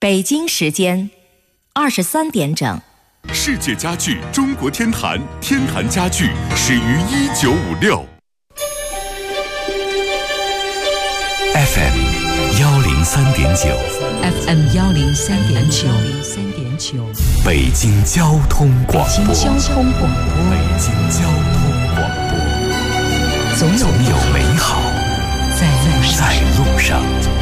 北京时间23点整。 世界家具中国天坛，天坛家具始于1956。 FM 103.9 FM 103.9 北京交通广播。 北京交通广播。 北京交通广播。总有美好在路上。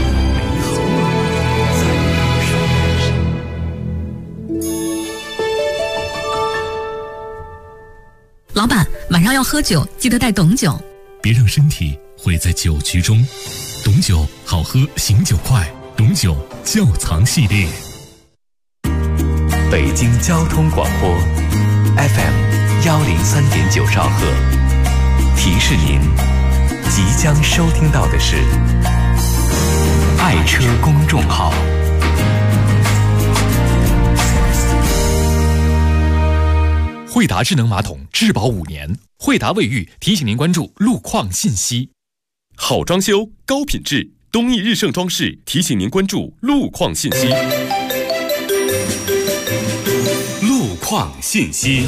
老板，晚上要喝酒，记得带董酒。 别让身体毁在酒局中。董酒好喝，醒酒快。董酒窖藏系列。 北京交通广播 FM 103.9兆赫。提示您，即将收听到的是爱车公众号。 惠达智能马桶质保5年，惠达卫浴提醒您关注路况信息。 好装修，高品质，东义日盛装饰提醒您关注路况信息。路况信息。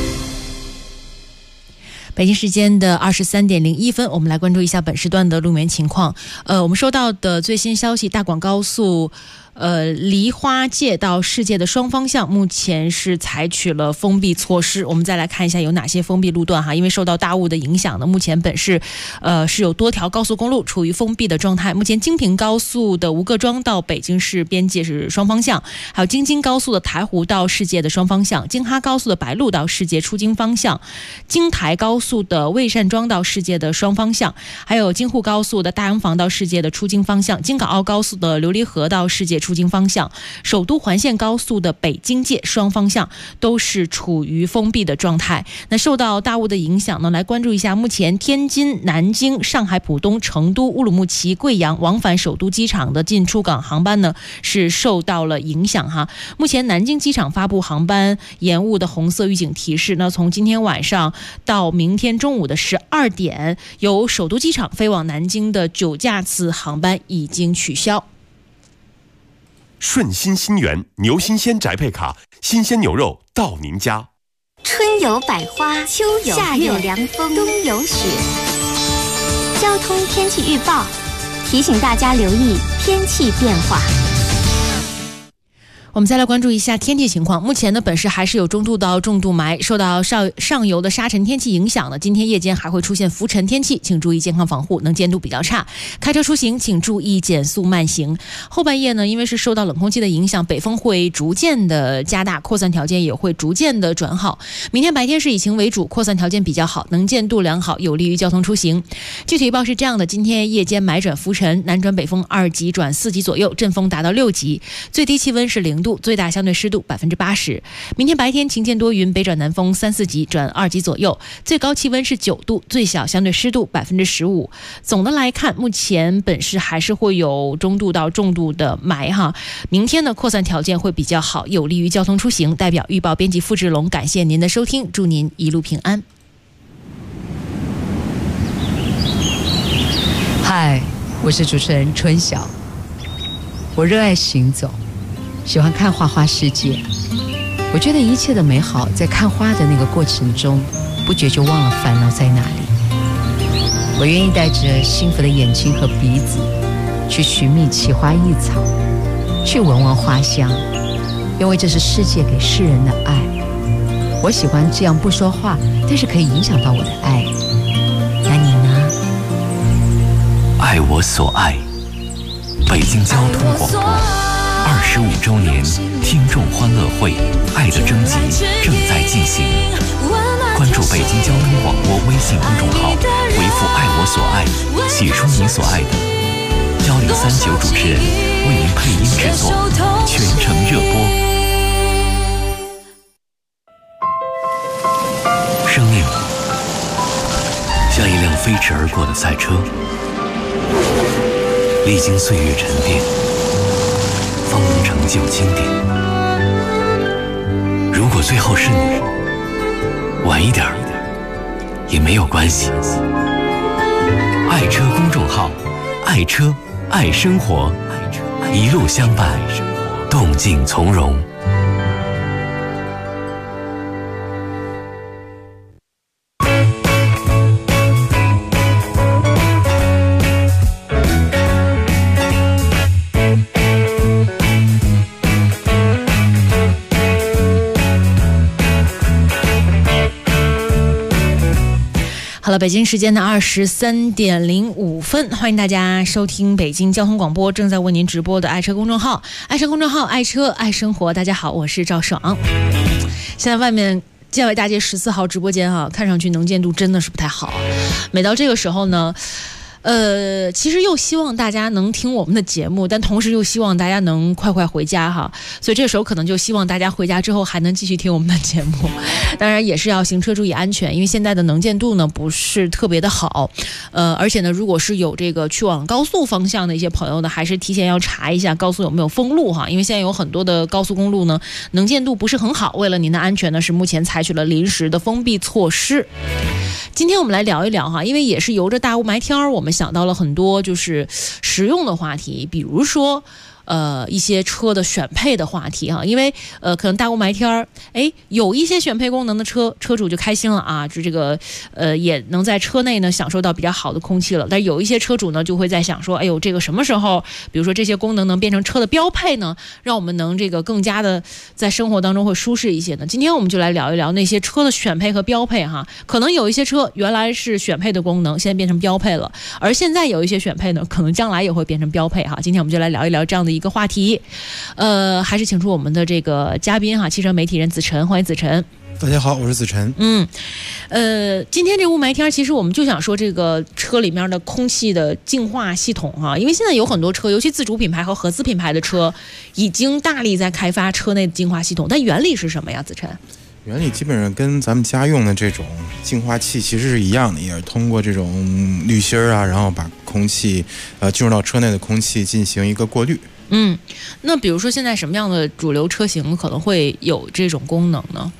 北京时间的23点01分，我们来关注一下本时段的路面情况。我们收到的最新消息，大广高速梨花界到世界的双方向目前是采取了封闭措施。我们再来看一下有哪些封闭路段哈，因为受到大雾的影响呢，目前本市是有多条高速公路处于封闭的状态。目前京平高速的吴各庄到北京市边界是双方向，还有京津高速的台湖到世界的双方向，京哈高速的白鹿到世界出京方向，京台高速的魏善庄到世界的双方向，还有京沪高速的大洋房到世界的出京方向，京港澳高速的琉璃河到世界出京方向，首都环线高速的北京界双方向都是处于封闭的状态。那受到大雾的影响呢，来关注一下目前天津、南京、上海浦东、成都、乌鲁木齐、贵阳往返首都机场的进出港航班呢是受到了影响哈。目前南京机场发布航班延误的红色预警提示，那从今天晚上到明天中午的12点，由首都机场飞往南京的9架次航班已经取消。 顺心新源牛新鲜宅配卡，新鲜牛肉到您家。 春有百花，秋有夏有凉风，冬有雪。交通天气预报提醒大家留意天气变化。 我们再来关注一下天气情况。目前呢，本市还是有中度到重度霾，受到上游的沙尘天气影响呢，今天夜间还会出现浮尘天气，请注意健康防护，能见度比较差。开车出行请注意减速慢行。后半夜呢，因为是受到冷空气的影响，北风会逐渐的加大，扩散条件也会逐渐的转好。明天白天是以晴为主，扩散条件比较好，能见度良好，有利于交通出行。具体预报是这样的：今天夜间霾转浮尘，南转北风2级转4级左右，阵风达到6级，最低气温是0度，最大相对湿度80%。明天白天晴间多云，北转南风3、4级转2级左右，最高气温是9度，最小相对湿度15%。总的来看，目前本市还是会有中度到重度的霾哈。明天呢，扩散条件会比较好，有利于交通出行。代表预报编辑付志龙，感谢您的收听，祝您一路平安。 嗨，我是主持人春晓。我热爱行走，喜欢看花花世界。我觉得一切的美好在看花的那个过程中，不觉就忘了烦恼在哪里。我愿意带着幸福的眼睛和鼻子去寻觅奇花异草，去闻闻花香，因为这是世界给世人的爱。我喜欢这样不说话，但是可以影响到我的爱。那你呢？ 爱我所爱，北京交通广播25周年听众欢乐会爱的征集正在进行，关注北京交通广播微信公众号，回复爱我所爱，写出你所爱的，1039主持人为您配音制作，全程热播。生命像一辆飞驰而过的赛车，历经岁月沉淀，方能成就经典。如果最后是你，晚一点也没有关系。爱车公众号，爱车爱生活，一路相伴， 动静从容。 好了，北京时间的23:05，欢迎大家收听北京交通广播正在为您直播的爱车公众号，爱车公众号，爱车爱生活。大家好，我是赵爽。现在外面建纬大街14号直播间看上去能见度真的是不太好。每到这个时候呢，其实又希望大家能听我们的节目，但同时又希望大家能快快回家所以这时候可能就希望大家回家之后还能继续听我们的节目。当然也是要行车注意安全，因为现在的能见度呢不是特别的好，而且呢，如果是有这个去往高速方向的一些朋友呢，还是提前要查一下高速有没有封路因为现在有很多的高速公路呢能见度不是很好，为了您的安全呢，是目前采取了临时的封闭措施。今天我们来聊一聊因为也是由着大雾霾天我们想到了很多就是实用的话题，比如说一些车的选配的话题因为可能大雾霾天有一些选配功能的车主就开心了就这个也能在车内呢享受到比较好的空气了。但有一些车主呢就会在想说，哎呦，这个什么时候比如说这些功能能变成车的标配呢，让我们能这个更加的在生活当中会舒适一些呢？今天我们就来聊一聊那些车的选配和标配可能有一些车原来是选配的功能，现在变成标配了，而现在有一些选配呢可能将来也会变成标配今天我们就来聊一聊这样的一个话题。还是请出我们的这个嘉宾汽车媒体人子晨，欢迎子晨。 大家好，我是子晨。 今天这雾霾天其实我们就想说这个车里面的空气的净化系统因为现在有很多车，尤其自主品牌和合资品牌的车已经大力在开发车内的净化系统，但原理是什么呀，子晨？ 原理基本上跟咱们家用的这种净化器其实是一样的，也是通过这种滤芯然后把空气进入到车内的空气进行一个过滤。 那比如说现在什么样的主流车型可能会有这种功能呢？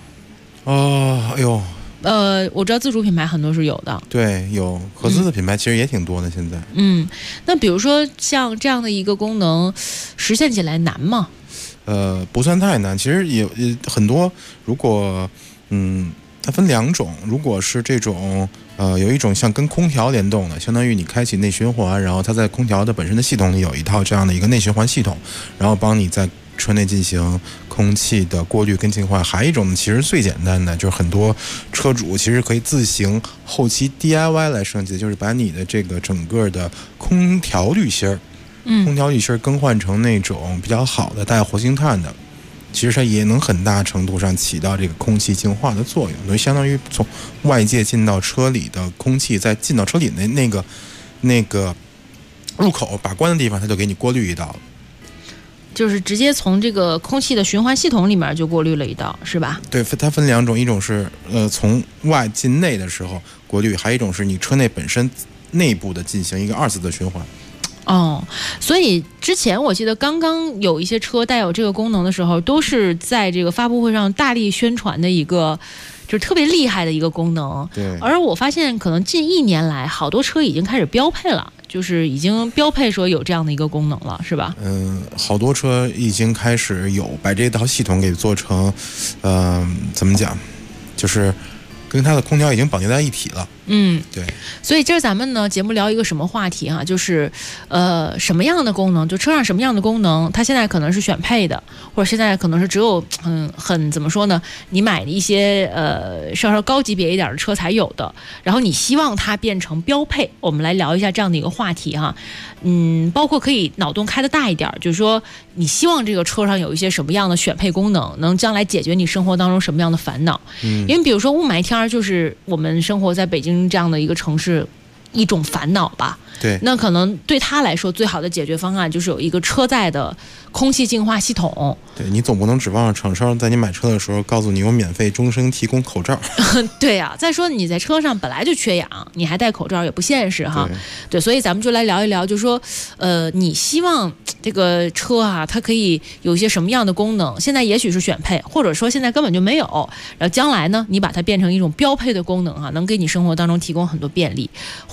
我知道自主品牌很多是有的， 对，有合资的品牌其实也挺多的现在。 那比如说像这样的一个功能实现起来难吗？ 不算太难，其实也很多。如果它分两种，如果是这种有一种像跟空调联动的，相当于你开启内循环，然后它在空调的本身的系统里有一套这样的一个内循环系统，然后帮你在车内进行空气的过滤跟净化。还有一种其实最简单的，就是很多车主其实可以自行后期 DIY 来升级，就是把你的这个整个的空调滤芯更换成那种比较好的带活性炭的，其实它也能很大程度上起到这个空气净化的作用，所以相当于从外界进到车里的空气，在进到车里的那个入口把关的地方，它就给你过滤一道了。 就是直接从这个空气的循环系统里面就过滤了一道，是吧？ 对，它分两种，一种是从外进内的时候过滤，还有一种是你车内本身内部的进行一个二次的循环。 所以之前我记得刚刚有一些车带有这个功能的时候，都是在这个发布会上大力宣传的一个就是特别厉害的一个功能。 对。 而我发现可能近1年来好多车已经开始标配了，就是已经标配说有这样的一个功能了，是吧？ 好多车已经开始有把这套系统给做成怎么讲，就是跟它的空调已经绑定在一体了。对。 所以这咱们呢节目聊一个什么话题就是什么样的功能，就车上什么样的功能它现在可能是选配的，或者现在可能是只有很怎么说呢，你买一些稍高级别一点的车才有的，然后你希望它变成标配。我们来聊一下这样的一个话题包括可以脑洞开得大一点，就是说你希望这个车上有一些什么样的选配功能，能将来解决你生活当中什么样的烦恼。因为比如说雾霾天就是我们生活在北京这样的一个城市一种烦恼吧。 对。 那可能对他来说最好的解决方案就是有一个车载的空气净化系统。 对，你总不能指望厂商在你买车的时候告诉你有免费终身提供口罩。 对呀，再说你在车上本来就缺氧，你还戴口罩也不现实对，所以咱们就来聊一聊，就是说你希望这个车它可以有一些什么样的功能，现在也许是选配，或者说现在根本就没有，然后将来呢你把它变成一种标配的功能能给你生活当中提供很多便利。或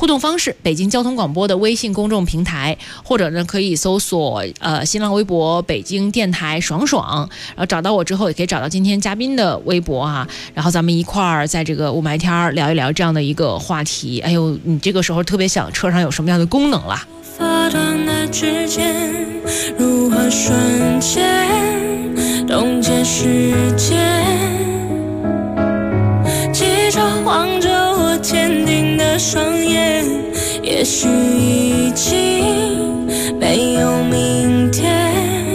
动方式，北京交通广播的微信公众平台，或者呢可以搜索新浪微博北京电台爽爽，然后找到我之后也可以找到今天嘉宾的微博啊，然后咱们一块儿在这个雾霾天聊一聊这样的一个话题。哎呦，你这个时候特别想车上有什么样的功能啦？ 发端的指尖如何瞬间冻结时间，记着望着我坚定的双眼，也许已经没有明天。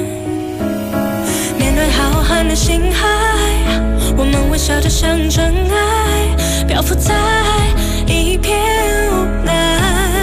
面对浩瀚的星海，我们微笑着像真爱，漂浮在一片无奈。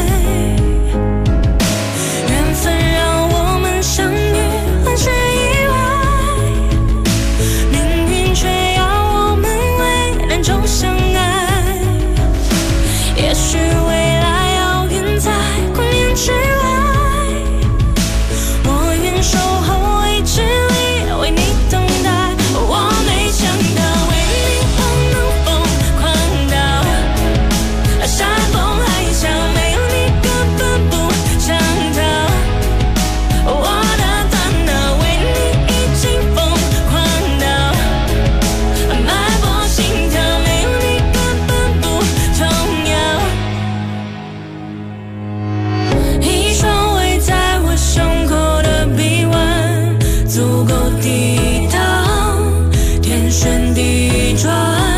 缘分让我们相遇，很是意外，命运却要我们为难中相爱。也许未来遥远在光年之外，我愿守候未知里为你等待。我没想到为你我能疯狂到山崩海啸，没有你根本不想逃。我的大脑为你已经疯狂到脉搏心跳，没有你根本不重要。一双围在我胸口的臂弯，足够抵挡天旋地转，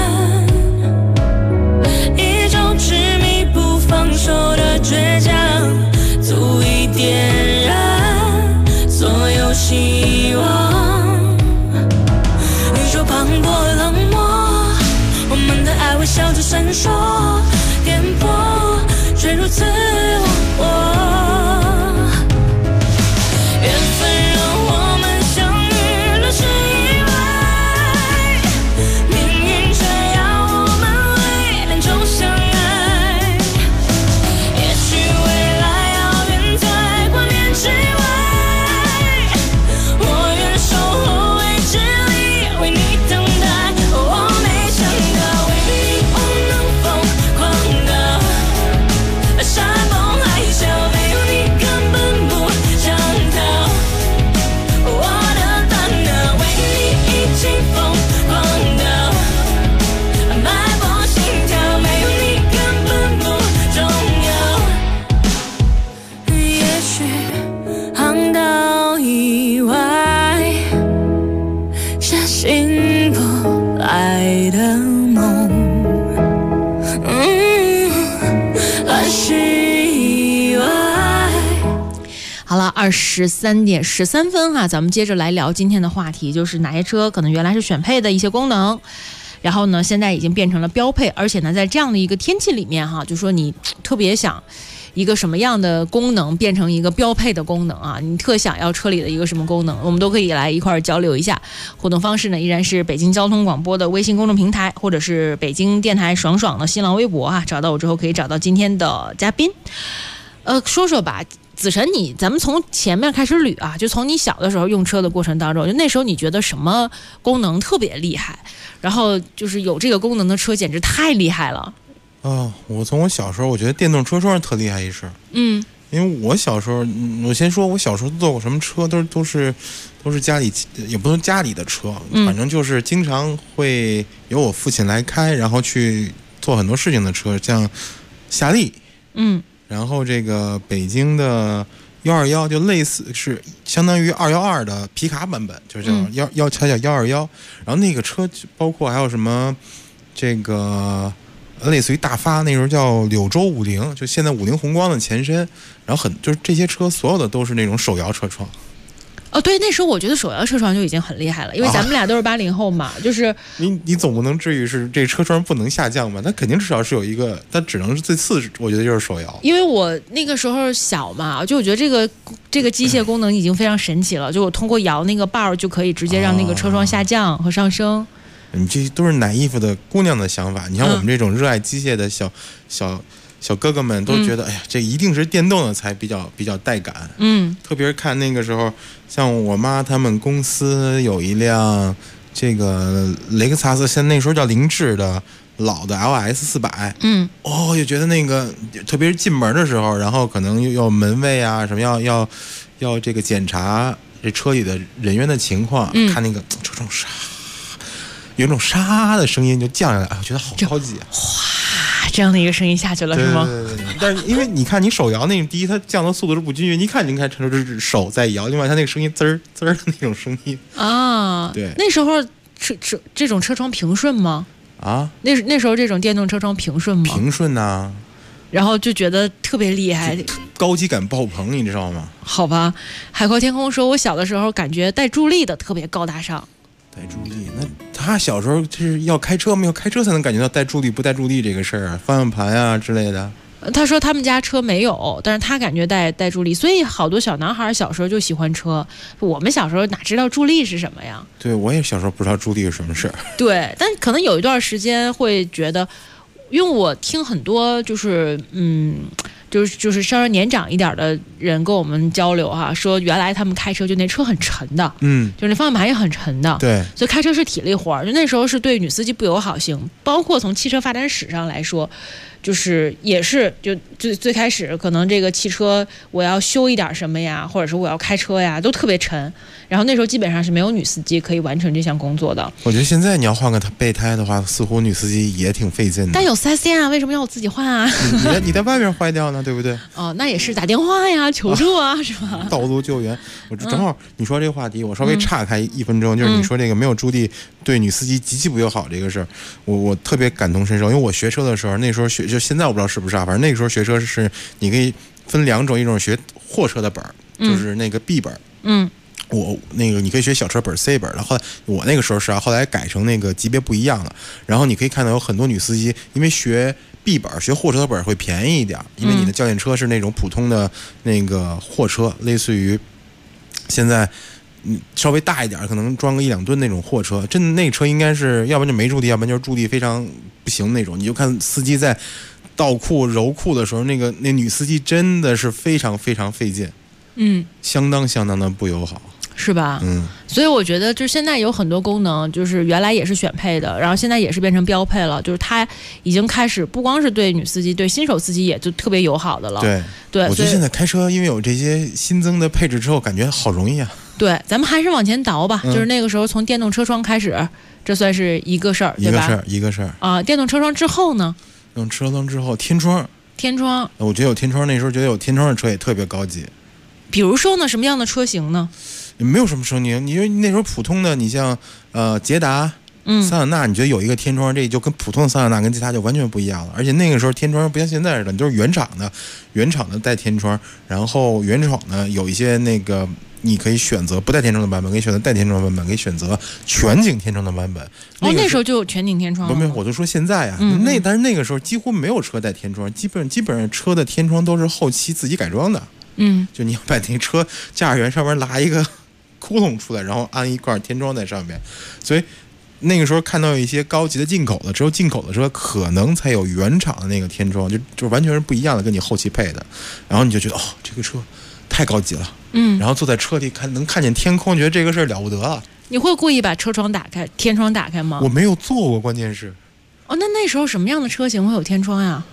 一种执迷不放手的倔强，足以点燃所有希望。宇宙磅礴冷漠，我们的爱微笑着闪烁，颠簸却如此忘我。缘分让我们相遇，乱世意外，命运却要我们为难中相爱。也许未来遥远在光年之外，我愿守候未知里为你等待。我没想到为你我能疯狂到山崩海啸，没有你根本不想逃。我的大脑为你已经疯狂到脉搏心跳，没有你根本不重要。也许航道以外，是醒不来的梦，乱世意外。 好了，23点13分哈，咱们接着来聊今天的话题，就是哪些车可能原来是选配的一些功能，然后呢，现在已经变成了标配，而且呢，在这样的一个天气里面哈，就说你特别想一个什么样的功能变成一个标配的功能啊，你特想要车里的一个什么功能，我们都可以来一块儿交流一下。互动方式呢，依然是北京交通广播的微信公众平台，或者是北京电台爽爽的新浪微博啊，找到我之后可以找到今天的嘉宾。说说吧，子晨，咱们从前面开始捋啊，就从你小的时候用车的过程当中，就那时候你觉得什么功能特别厉害，然后就是有这个功能的车简直太厉害了。 我从我小时候，我觉得电动车窗特厉害一事。因为我小时候，我先说我小时候坐过什么车，都是家里，也不能家里的车，反正就是经常会由我父亲来开，然后去做很多事情的车，像夏利，然后这个北京的121，就类似是相当于212的皮卡版本，就叫它叫121。然后那个车包括还有什么这个类似于大发，那时候叫柳州50，就现在50宏光的前身。然后就是这些车所有的都是那种手摇车窗。 对，那时候我觉得手摇车窗就已经很厉害了，因为咱们俩都是80后嘛，就是你总不能至于是这车窗不能下降吧？它肯定至少是有一个，它只能是最次，我觉得就是手摇。因为我那个时候小嘛，就我觉得这个机械功能已经非常神奇了，就我通过摇那个把就可以直接让那个车窗下降和上升。 你这都是奶衣服的姑娘的想法，你像我们这种热爱机械的小哥哥们都觉得，哎呀，这一定是电动的才比较带感。特别是看那个时候，像我妈他们公司有一辆这个雷克萨斯，现在那时候叫凌志的老的 LS400，就觉得那个特别是进门的时候，然后可能又要门卫啊什么要这个检查这车里的人员的情况，看那个车窗沙，有一种沙的声音就降下来，我觉得好高级啊！ 哗，这样的一个声音下去了，是吗？ 对。但是因为你看你手摇那个，第一它降的速度是不均匀，你看车就是手在摇，另外它那个声音滋儿滋儿的那种声音啊。 对， 那时候这种车窗平顺吗？ 啊， 那时候这种电动车窗平顺吗？ 平顺呐。 然后就觉得特别厉害， 高级感爆棚，你知道吗？ 好吧，海阔天空说，我小的时候感觉带助力的特别高大上。 带助力？那他小时候就是要开车吗？要开车才能感觉到带助力不带助力这个事儿，方向盘啊之类的。 他说他们家车没有，但是他感觉带助力，所以好多小男孩小时候就喜欢车。我们小时候哪知道助力是什么呀？ 对，我也小时候不知道助力是什么事儿。 对，但可能有一段时间会觉得。因为我听很多就是稍微年长一点的人跟我们交流哈，说原来他们开车就那车很沉的，就那方向盘也很沉的， 对， 所以开车是体力活，就那时候是对女司机不友好性，包括从汽车发展史上来说。就是也是就最开始可能这个汽车我要修一点什么呀，或者是我要开车呀，都特别沉。然后那时候基本上是没有女司机可以完成这项工作的。 我觉得现在你要换个备胎的话，似乎女司机也挺费劲的。 但有4S店啊，为什么要我自己换啊？ 你在外面坏掉呢，对不对？ 哦，那也是打电话呀，求助啊，是吧？ 道路救援。我正好你说这个话题，我稍微岔开1分钟，就是你说这个没有助力对女司机极其不友好这个事儿，我特别感同身受，因为我学车的时候，那时候就现在我不知道是不是啊，反正那个时候学车是你可以分2种，一种学货车的本，就是那个 B 本，我那个你可以学小车本 C 本，然后我那个时候是啊，后来改成那个级别不一样了。然后你可以看到有很多女司机，因为学 B 本学货车的本会便宜一点，因为你的教练车是那种普通的那个货车，类似于现在稍微大一点，可能装个1-2吨那种货车，真的那车应该是要不然就没助力，要不然就是助力非常不行那种。你就看司机在倒库揉库的时候，那女司机真的是非常非常费劲，相当的不友好。 是吧？所以我觉得就是现在有很多功能，就是原来也是选配的，然后现在也是变成标配了，就是它已经开始不光是对女司机，对新手司机也就特别友好的了。对， 我觉得现在开车因为有这些新增的配置之后，感觉好容易啊。 对，咱们还是往前倒吧，就是那个时候从电动车窗开始，这算是一个事儿，对吧？ 一个事儿啊。电动车窗之后呢？ 用车窗之后，天窗，我觉得有天窗，那时候觉得有天窗的车也特别高级。 比如说呢，什么样的车型呢？ 没有什么声音，因为那时候普通的，你像捷达、桑塔纳，你觉得有一个天窗，这就跟普通的桑塔纳跟捷达就完全不一样了。而且那个时候天窗不像现在似的，你都是原厂的带天窗，然后原厂呢有一些那个你可以选择不带天窗的版本，可以选择带天窗的版本，可以选择全景天窗的版本。 那时候就有全景天窗了。 没有，我就说现在啊，但是那个时候几乎没有车带天窗，基本上车的天窗都是后期自己改装的。就你要把那车驾驶员上面拉一个窟窿出来，然后安一块天窗在上面。所以那个时候看到有一些高级的进口的，只有进口的车可能才有原厂的那个天窗，就完全是不一样的，跟你后期配的。然后你就觉得这个车太高级了。然后坐在车里能看见天空，觉得这个事儿了不得了。 你会故意把车窗打开、天窗打开吗？ 我没有做过，关键是。 那时候什么样的车型会有天窗呀？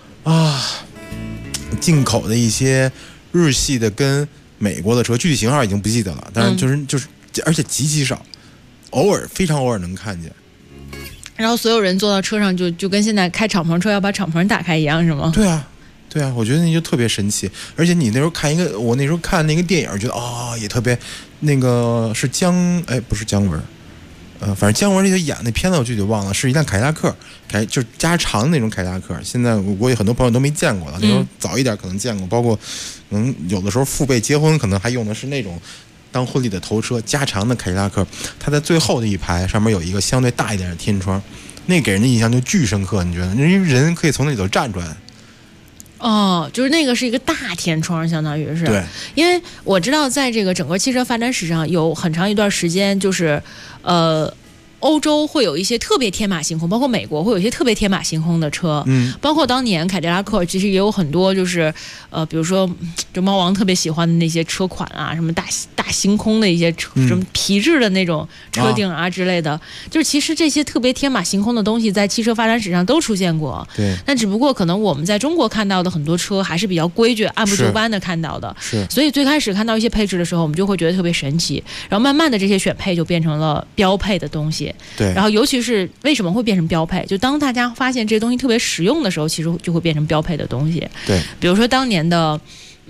进口的一些日系的跟美国的车，具体型号已经不记得了，但是就是，而且极其少，非常偶尔能看见。 然后所有人坐到车上就跟现在开敞篷车要把敞篷打开一样，是吗？ 对啊，我觉得那就特别神奇。而且你那时候我那时候看那个电影，觉得也特别，那个是不是姜文，反正姜文那个演那片子我具体忘了，是一辆凯迪拉克，就是加长的那种凯迪拉克。现在我估计很多朋友都没见过了，那时候早一点可能见过，包括有的时候父辈结婚可能还用的是那种当婚礼的头车，加长的凯迪拉克。它在最后的一排上面有一个相对大一点的天窗，那给人的印象就巨深刻。你觉得因为人可以从那里头站出来。 就是那个是一个大天窗，相当于是。 对， 因为我知道在这个整个汽车发展史上有很长一段时间，就是欧洲会有一些特别天马行空，包括美国会有一些特别天马行空的车，包括当年凯迪拉克其实也有很多就是比如说就猫王特别喜欢的那些车款啊，什么大星空的一些车，什么皮质的那种车顶啊之类的，就是其实这些特别天马行空的东西在汽车发展史上都出现过， 对， 但只不过可能我们在中国看到的很多车还是比较规矩按部就班的看到的， 是， 所以最开始看到一些配置的时候我们就会觉得特别神奇，然后慢慢的这些选配就变成了标配的东西， 对， 然后尤其是为什么会变成标配，就当大家发现这些东西特别实用的时候，其实就会变成标配的东西， 对， 比如说当年的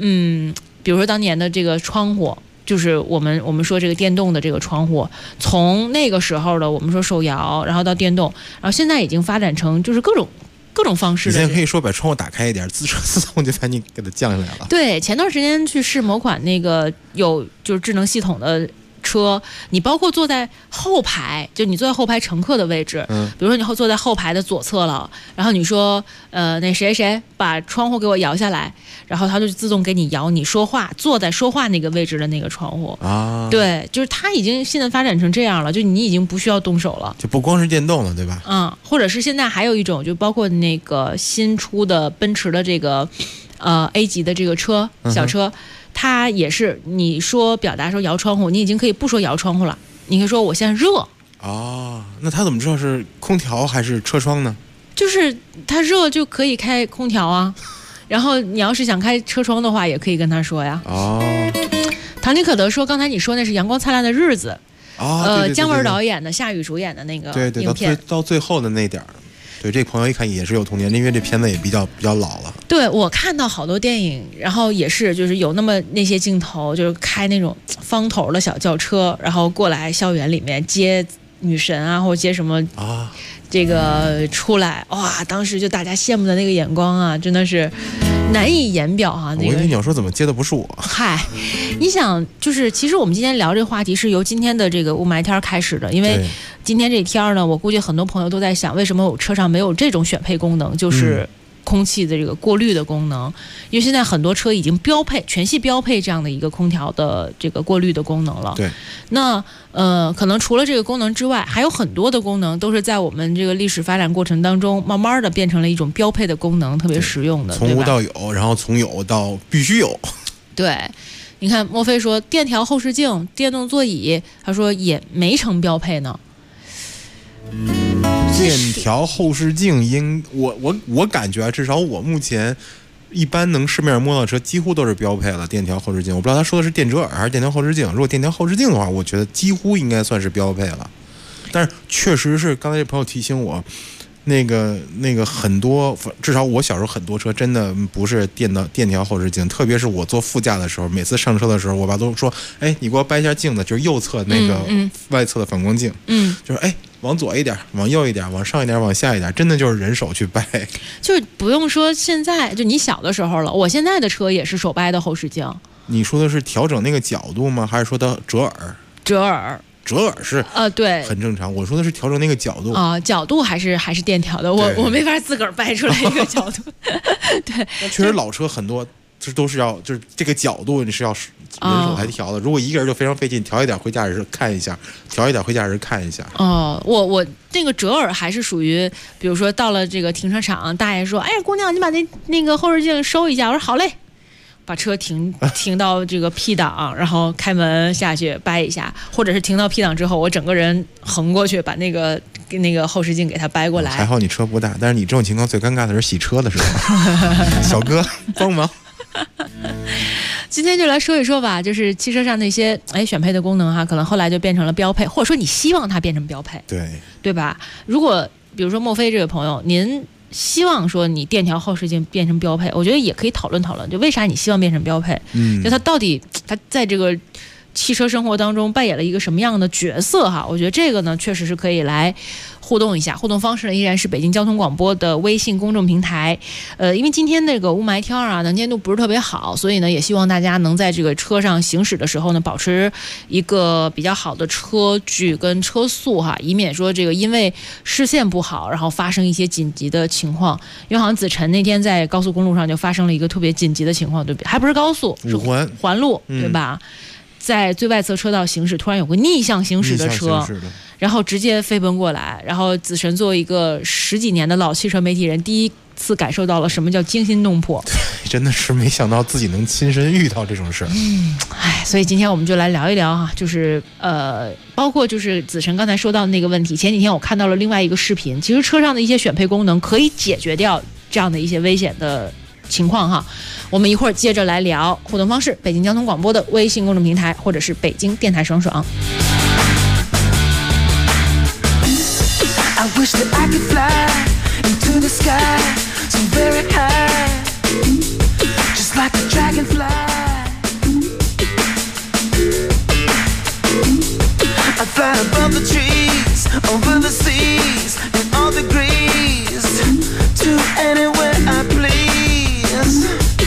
这个窗户，就是我们说这个电动的这个窗户，从那个时候的我们说手摇，然后到电动，然后现在已经发展成就是各种方式的。 你现在可以说把窗户打开一点，自动就把你给它降下来了。对， 前段时间去试某款那个有就是智能系统的车，你包括坐在后排，就你坐在后排乘客的位置，比如说你坐在后排的左侧了，然后你说那谁把窗户给我摇下来，然后它就自动给你摇你说话坐在说话那个位置的那个窗户啊，对，就是它已经现在发展成这样了，就你已经不需要动手了， 就不光是电动了，对吧？ 或者是现在还有一种，就包括那个新出的奔驰的这个A 级的这个车小车。它也是你说表达说摇窗户，你已经可以不说摇窗户了，你可以说我现在热。 那他怎么知道是空调还是车窗呢？ 就是它热就可以开空调啊，然后你要是想开车窗的话也可以跟他说呀。唐吉可德说刚才你说那是阳光灿烂的日子， 对姜文导演的夏雨主演的那个影片， 到最后的那点儿。对，这朋友一看也是有童年，因为这片子也比较老了。 对，我看到好多电影，然后也是就是有那些镜头，就是开那种方头的小轿车，然后过来校园里面接女神啊，或者接什么这个出来，哇，当时就大家羡慕的那个眼光啊，真的是难以言表啊。 我以为你要说怎么接的不是我。 嗨，你想，就是其实我们今天聊这个话题是由今天的这个雾霾天开始的，因为今天这天呢，我估计很多朋友都在想，为什么我车上没有这种选配功能，就是空气的这个过滤的功能，因为现在很多车已经全系标配这样的一个空调的这个过滤的功能了。 对， 那可能除了这个功能之外，还有很多的功能都是在我们这个历史发展过程当中，慢慢的变成了一种标配的功能，特别实用的， 从无到有，然后从有到必须有。 对，你看莫非说电调后视镜、电动座椅，他说也没成标配呢。 电调后视镜我感觉至少我目前一般能市面上摸到车几乎都是标配了电调后视镜，我不知道他说的是电折耳还是电调后视镜。如果电调后视镜的话，我觉得几乎应该算是标配了。但是确实是刚才这朋友提醒我，那个很多，至少我小时候很多车真的不是电调后视镜，特别是我坐副驾的时候，每次上车的时候，我爸都说：“哎，你给我掰一下镜子，就是右侧那个外侧的反光镜，就是哎。”往左一点，往右一点，往上一点，往下一点，真的就是人手去掰， 就是不用说现在就你小的时候了。我现在的车也是手掰的后视镜。 你说的是调整那个角度吗？还是说的折耳？ 折耳是对， 很正常。我说的是调整那个角度角度还是电调的。我没法自个儿掰出来一个角度。对， 确实老车很多。这都是就是这个角度你是要人手来调的，如果一个人就非常费劲，调一点回驾驶看一下，调一点回驾驶看一下。 我那个折耳还是属于，比如说到了这个停车场，大爷说：“哎呀，姑娘，你把那个后视镜收一下。”我说：“好嘞。”把车停到这个 P 档，然后开门下去掰一下，或者是停到 P 档之后，我整个人横过去把那个后视镜给它掰过来。 还好你车不大，但是你这种情况最尴尬的是洗车的时候，小哥帮忙。 今天就来说一说吧，就是汽车上那些选配的功能哈，可能后来就变成了标配，或者说你希望它变成标配，对吧？如果比如说莫非这位朋友，您希望说你电调后视镜变成标配，我觉得也可以讨论讨论，就为啥你希望变成标配？就它到底它在这个汽车生活当中扮演了一个什么样的角色哈？我觉得这个呢，确实是可以来互动一下。互动方式呢，依然是北京交通广播的微信公众平台。因为今天那个雾霾天啊，能见度不是特别好，所以呢，也希望大家能在这个车上行驶的时候呢，保持一个比较好的车距跟车速哈，以免说这个因为视线不好，然后发生一些紧急的情况。因为好像子晨那天在高速公路上就发生了一个特别紧急的情况，对不对？还不是高速，是环路，对吧？在最外侧车道行驶，突然有个逆向行驶的车， 然后直接飞奔过来，然后子神作为一个10几年的老汽车媒体人，第一次感受到了什么叫惊心动魄。 真的是没想到自己能亲身遇到这种事。 所以今天我们就来聊一聊哈，就是包括就是子晨刚才说到的那个问题。前几天我看到了另外一个视频，其实车上的一些选配功能可以解决掉这样的一些危险的情况哈。我们一会儿接着来聊互动方式，北京交通广播的微信公众平台，或者是北京电台爽爽。 I wish that I could fly into the sky so very high, just like a dragonfly. I fly above the trees, over the seas, in all degrees, to anywhere I please.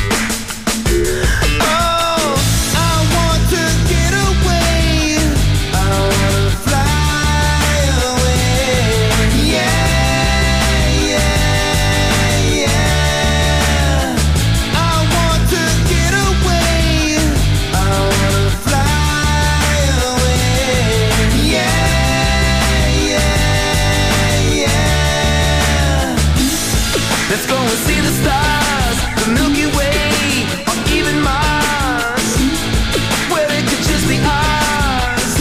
Oh, I want to get away, I want to fly away. Yeah, yeah, yeah. I want to get away, I want to fly away. Yeah, yeah, yeah. Let's go and see the stars, the Milky Way, or even Mars, where it could just be ours.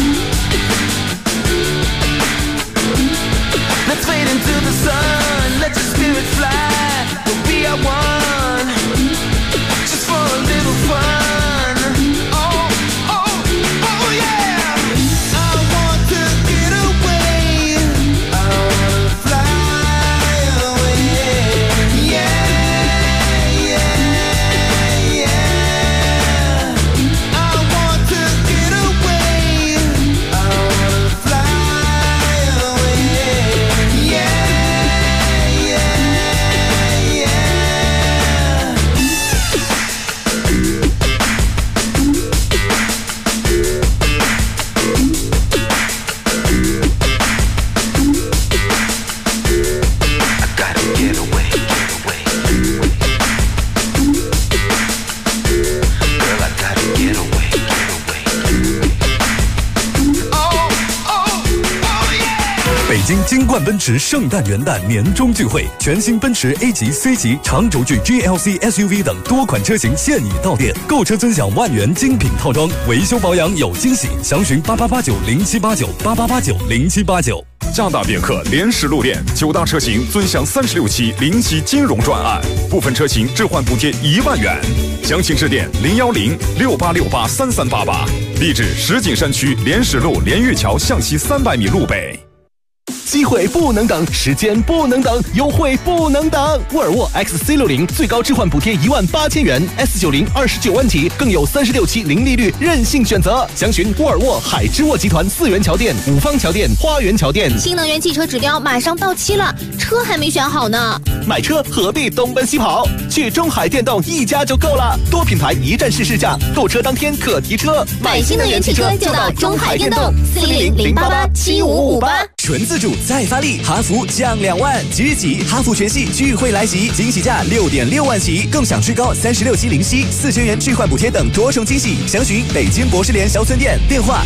Let's fade into the sun, let your spirit fly, we'll be our one, just for a little fun. Oh, oh, oh yeah. I want to get away, I want to fly away. Yeah, yeah, yeah. I want to get away, I want to fly away. Yeah, yeah, yeah. 北京金冠奔驰圣诞元旦年终聚会，全新奔驰 A 级、C 级、长轴距 GLC SUV 等多款车型现已到店，购车尊享万元精品套装，维修保养有惊喜，详询8889078988890789。 加大别克联实路店，9大车型尊享36期零息金融专案，部分车型置换补贴1万元。详情致电01068683388，地址石景山区联实路连玉桥向西300米路北。 机会不能等，时间不能等，优惠不能等。沃尔沃 XC60 最高置换补贴18000元 ，S90 29万起，更有36期零利率任性选择。详询沃尔沃海之沃集团4元桥店、五方桥店、花园桥店。 新能源汽车指标马上到期了，车还没选好呢。 买车何必东奔西跑？去中海电动一家就够了，多品牌一站式试驾，购车当天可提车。 买新能源汽车就到中海电动，410-088-7558。 纯自主再发力，哈弗降2万，即日起哈弗全系聚会来袭，惊喜价6.6万起，共享最高36期零息，4000元置换补贴等多重惊喜。详询北京博士联销村店，电话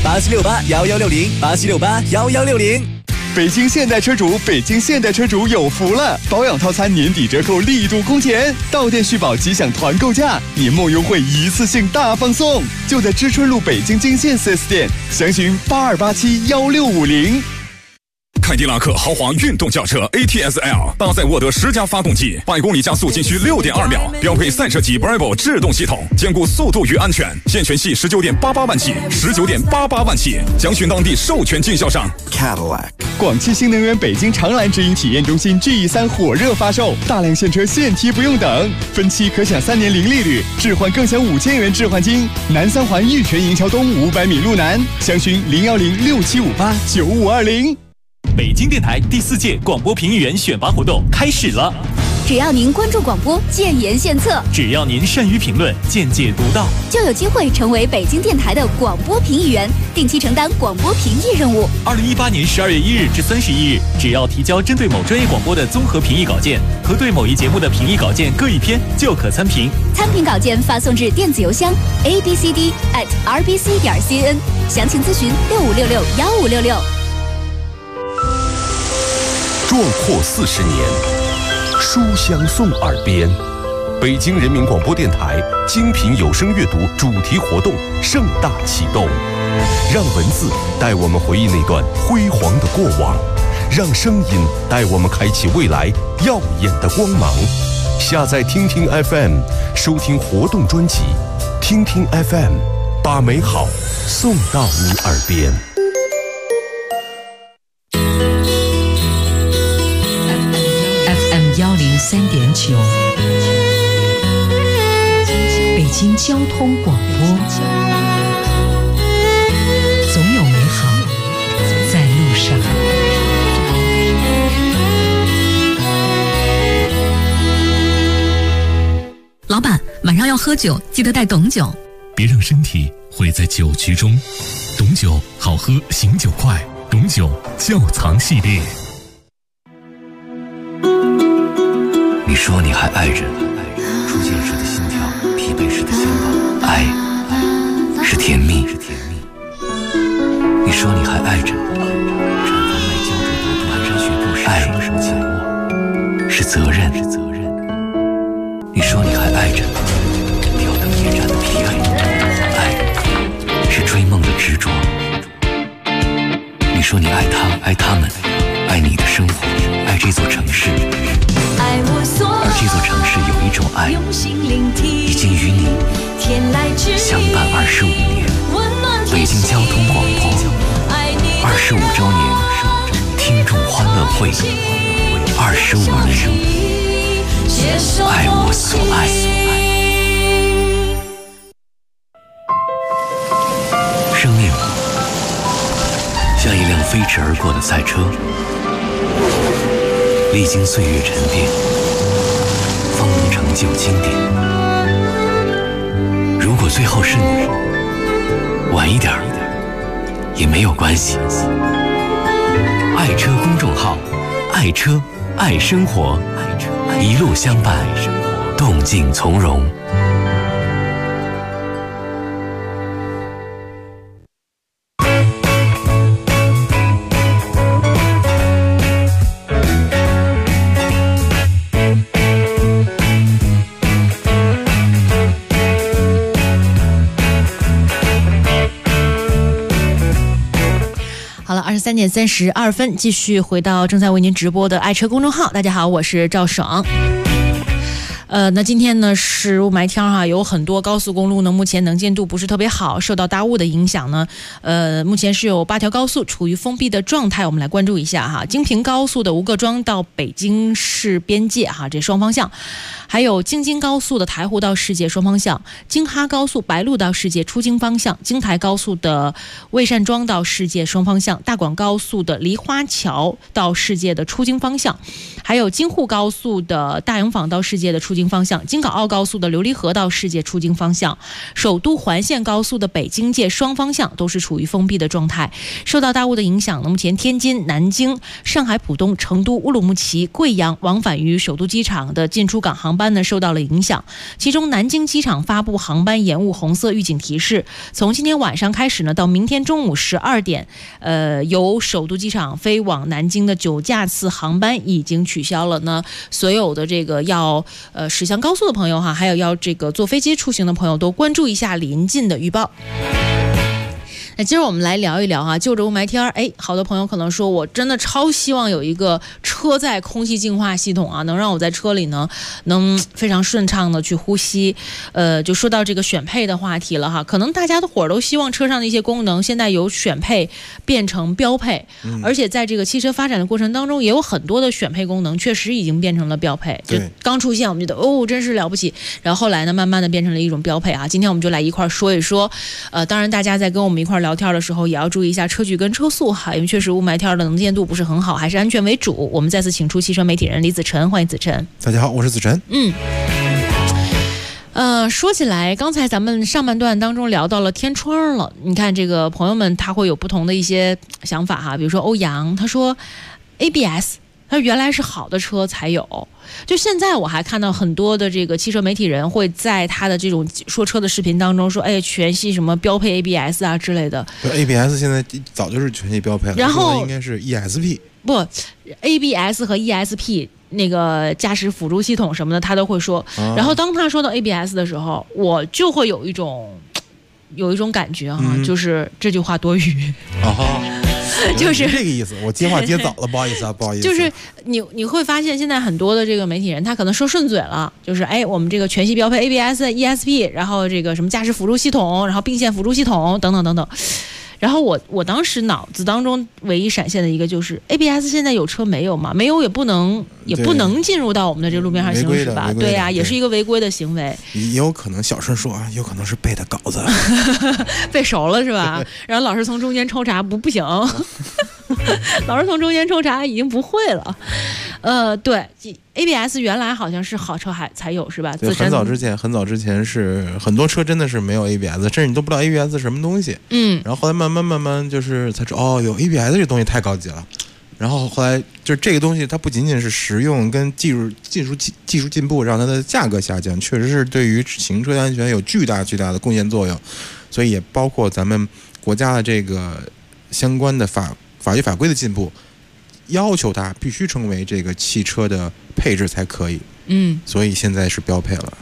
87681160，87681160。 北京现代车主，北京现代车主有福了！保养套餐年底折扣力度空前，到店续保即享团购价，年末优惠一次性大放送，就在知春路北京京县4S店，详询82871650。 凯迪拉克豪华运动轿车 ATS-L 搭载沃德10加发动机，100公里加速仅需6.2秒，标配赛车级 Bravo 制动系统，兼顾速度与安全。现全系19.88万起，19.88万起，详询当地授权经销商 Cadillac。广汽新能源北京长蓝直营体验中心 GE3 火热发售，大量现车现提不用等，分期可享3年零利率，置换更享5000元置换金。南三环玉泉营桥东500米路南，详询01067589520。 北京电台第4届广播评议员选拔活动开始了。 只要您关注广播，建言献策； 只要您善于评论，见解独到， 就有机会成为北京电台的广播评议员，定期承担广播评议任务。 2018年12月1日至31日，只要提交针对某专业广播的综合评议稿件和对某一节目的评议稿件各1篇，就可参评。 参评稿件发送至电子邮箱 abcd@rbc.cn， 详情咨询65661566。 壮阔40年，书香送耳边。北京人民广播电台精品有声阅读主题活动盛大启动，让文字带我们回忆那段辉煌的过往，让声音带我们开启未来耀眼的光芒。下载听听 FM， 收听活动专辑，听听 FM， 把美好送到你耳边。 FM103.9，北京交通广播，总有美好在路上。 老板，晚上要喝酒，记得带懂酒。 别让身体毁在酒局中。懂酒好喝，醒酒快。懂酒窖藏系列。 你说你还爱着，初见时的心跳，疲惫时的心跳，爱是甜蜜。你说你还爱着，产房外胶着毒蹒跚学步时双手紧握，是责任。你说你还爱着，吊灯夜战的疲惫，爱是追梦的执着。你说你爱他，爱他们，爱你的生活，爱这座城市。而这座城市有一种爱，已经与你相伴25年。北京交通广播25周年听众欢乐会，25年，爱我所爱。生命像一辆飞驰而过的赛车，历经岁月沉淀，方能成就经典。如果最后是你，晚一点也没有关系。爱车公众号，爱车爱生活，一路相伴，动静从容。 23点32分，继续回到正在为您直播的爱车公众号。大家好，我是赵爽。那今天呢是雾霾天哈，有很多高速公路呢目前能见度不是特别好，受到大雾的影响呢，目前是有8条高速处于封闭的状态，我们来关注一下哈。京平高速的吴各庄到北京市边界哈，这双方向，还有京津高速的台湖到世界双方向，京哈高速白鹿到世界出京方向，京台高速的魏善庄到世界双方向，大广高速的梨花桥到世界的出京方向，还有京沪高速的大营坊到世界的出京方向，京港澳高速的琉璃河到世界出京方向，首都环线高速的北京界双方向都是处于封闭的状态。受到大雾的影响呢，目前天津、南京、上海浦东、成都、乌鲁木齐、贵阳往返于首都机场的进出港航班呢受到了影响，其中南京机场发布航班延误红色预警提示，从今天晚上开始呢，到明天中午12点，由首都机场飞往南京的9架次航班已经取消了呢。所有的这个要驶向高速的朋友哈，还有要这个坐飞机出行的朋友都关注一下临近的预报。那今儿我们来聊一聊啊，就着雾霾天，好多朋友可能说，我真的超希望有一个车载空气净化系统啊，能让我在车里呢，能非常顺畅的去呼吸。就说到这个选配的话题了哈，可能大家的伙儿都希望车上的一些功能现在由选配变成标配，而且在这个汽车发展的过程当中，也有很多的选配功能确实已经变成了标配。就刚出现我们觉得哦，真是了不起，然后后来呢，慢慢的变成了一种标配啊。今天我们就来一块说一说，当然大家在跟我们一块聊天的时候也要注意一下车距跟车速哈，因为确实雾霾天的能见度不是很好，还是安全为主。我们再次请出汽车媒体人李子晨，欢迎子晨。 大家好，我是子晨。 说起来，刚才咱们上半段当中聊到了天窗了，你看这个朋友们他会有不同的一些想法哈，比如说欧阳他说 ABS 它原来是好的车才有。就现在我还看到很多的这个汽车媒体人会在他的这种说车的视频当中说，哎，全系什么标配 ABS 啊之类的。 ABS 现在早就是全系标配了， 然后应该是 ESP 不 ABS 和 ESP 那个驾驶辅助系统什么的他都会说。然后当他说到 ABS 的时候，我就会有一种感觉哈，就是这句话多余。就是这个意思，我接话接早了，不好意思啊，不好意思。 就是你会发现现在很多的这个媒体人，他可能说顺嘴了，就是哎，我们这个全系标配 ABS、ESP， 然后这个什么驾驶辅助系统，然后并线辅助系统等等等等。然后我当时脑子当中唯一闪现的一个就是 ABS 现在有车没有嘛？没有也不能进入到我们的这个路面上行驶吧？对呀，也是一个违规的行为。也有可能小声说啊，有可能是背的稿子， 背熟了是吧？然后老师从中间抽查不行，老师从中间抽查已经不会了。对 ，ABS 原来好像是好车才有是吧？ 对，很早之前是很多车真的是没有 ABS， 甚至你都不知道 ABS 是什么东西。然后后来慢慢就是才知道，哦，有 ABS 这东西太高级了。然后后来就是这个东西，它不仅仅是实用跟技术进步让它的价格下降，确实是对于行车安全有巨大的贡献作用。所以也包括咱们国家的这个相关的法律法规的进步。要求它必须成为这个汽车的配置才可以，所以现在是标配了。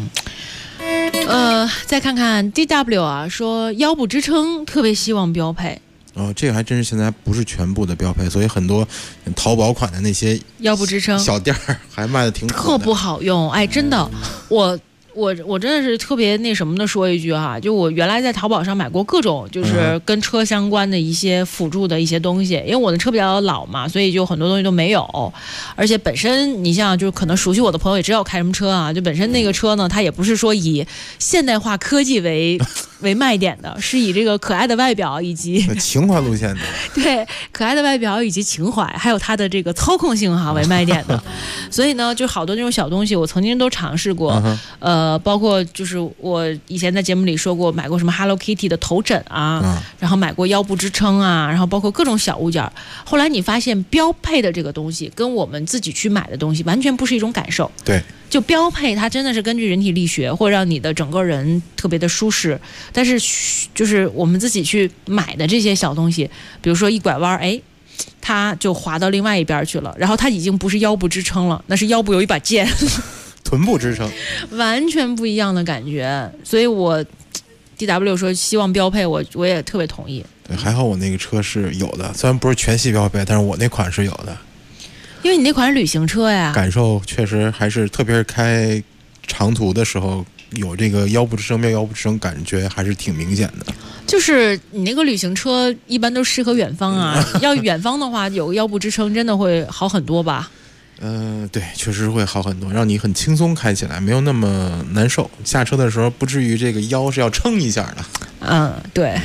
再看看 DW 啊，说腰部支撑特别希望标配。 这个还真是现在不是全部的标配，所以很多淘宝款的那些腰部支撑小店儿还卖的挺火的， 特不好用。哎，真的，我真的是特别那什么的说一句哈，就我原来在淘宝上买过各种就是跟车相关的一些辅助的一些东西，因为我的车比较老嘛，所以就很多东西都没有。而且本身你像就是可能熟悉我的朋友也知道我开什么车啊，就本身那个车呢，它也不是说以现代化科技为卖点的，是以这个可爱的外表以及情怀路线的。 对，可爱的外表以及情怀，还有它的这个操控性哈为卖点的。所以呢，就好多那种小东西，我曾经都尝试过。包括就是我以前在节目里说过，买过什么 Hello Kitty 的头枕啊，然后买过腰部支撑啊，然后包括各种小物件。后来你发现标配的这个东西跟我们自己去买的东西完全不是一种感受。 对， 就标配它真的是根据人体力学会让你的整个人特别的舒适，但是就是我们自己去买的这些小东西，比如说一拐弯，哎，它就滑到另外一边去了，然后它已经不是腰部支撑了，那是腰部有一把剑。 臀部支撑， 完全不一样的感觉。所以我 DW 说希望标配，我也特别同意。 对，还好我那个车是有的，虽然不是全系标配，但是我那款是有的。 因为你那款是旅行车呀， 感受确实还是，特别是开长途的时候，有这个腰部支撑没有腰部支撑，感觉还是挺明显的。 就是你那个旅行车一般都适合远方啊，要远方的话有个腰部支撑真的会好很多吧。 对，确实会好很多，让你很轻松开起来，没有那么难受。下车的时候不至于这个腰是要撑一下的。 对。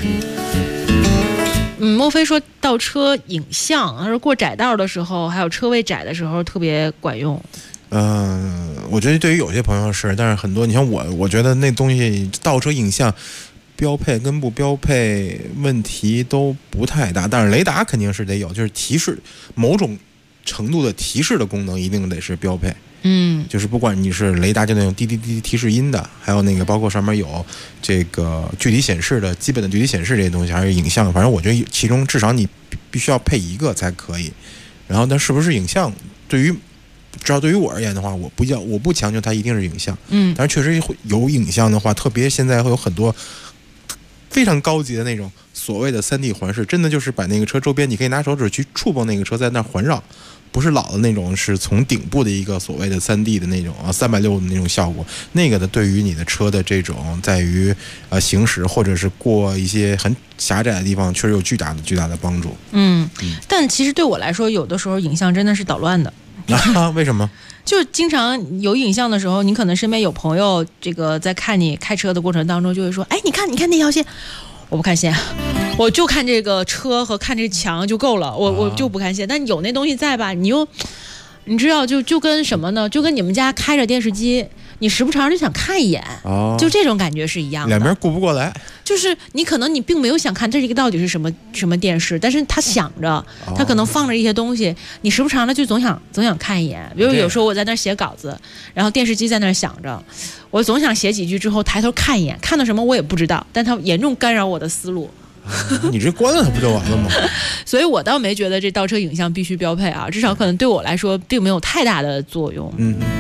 莫非说倒车影像，他说过窄道的时候，还有车位窄的时候特别管用。 我觉得对于有些朋友是，但是很多，你像我觉得那东西倒车影像标配跟不标配问题都不太大，但是雷达肯定是得有，就是提示某种程度的提示的功能一定得是标配。就是不管你是雷达就那种滴滴滴提示音的，还有那个包括上面有这个具体显示的基本的具体显示这些东西，还是影像，反正我觉得其中至少你必须要配一个才可以。然后但是不是影像，至少对于我而言的话，我不强求它一定是影像。但是确实会有影像的话，特别现在会有很多非常高级的那种所谓的3D 环视，真的就是把那个车周边，你可以拿手指去触碰那个车，在那环绕。不是老的那种，是从顶部的一个所谓的3D 的那种360的那种效果，那个的对于你的车的这种在于行驶或者是过一些很狭窄的地方，确实有巨大的帮助。 但其实对我来说，有的时候影像真的是捣乱的。 为什么？ 就经常有影像的时候，你可能身边有朋友这个在看你开车的过程当中，就会说：“哎，你看那条线。”我不看线，我就看这个车和看这墙就够了，我就不看线。但有那东西在吧，你知道就跟什么呢？就跟你们家开着电视机，你时不常就想看一眼，就这种感觉是一样的。 两边顾不过来。 就是你可能你并没有想看这是一个到底是什么电视，但是他想着，他可能放着一些东西，你时不常的就总想看一眼。比如有时候我在那写稿子，然后电视机在那想着，我总想写几句之后抬头看一眼，看到什么我也不知道，但它严重干扰我的思路。 你这关了它不就完了吗？ 所以我倒没觉得这倒车影像必须标配啊，至少可能对我来说并没有太大的作用。